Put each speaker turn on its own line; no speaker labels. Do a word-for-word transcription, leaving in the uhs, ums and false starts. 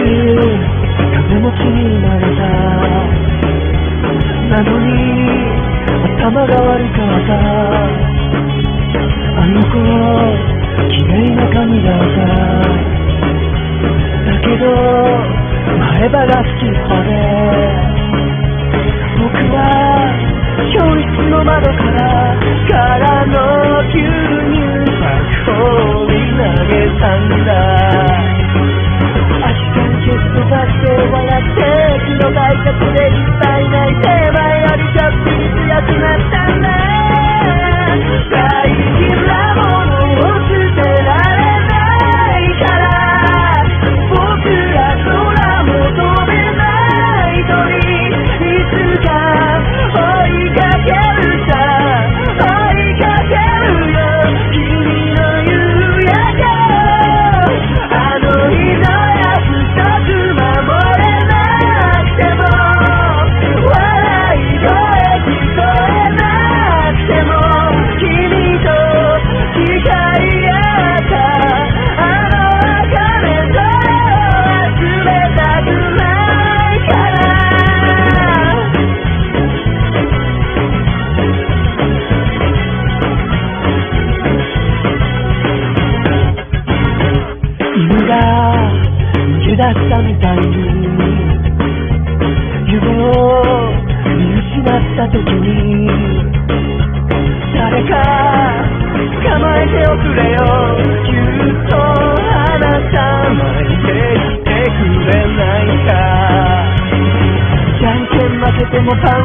金持ちになれた。なのに頭が悪かった。あの子綺麗な髪だった。だけど前歯が好きっぱで、僕は教室の窓からからの牛乳箱に投げたんだ。明日にキュッと出して笑って、昨日大学でいっぱい泣いて、前よりちょっぴり強くなったんだ。大事なものを捨てられないから、僕ら空も飛べない鳥、いつか追いかけるさ、追いかけるよ、君の夕焼けを。あの日の約束守れなくても、笑い声聞こえなくても、君と誓い合ったあの赤目それを忘れたくないから。犬が逃げ出したみたいに、夢を見失った時に、誰か捕まえておくれよ、ぎゅっとあなた巻いてきてくれないか。じゃんけん負けてもパ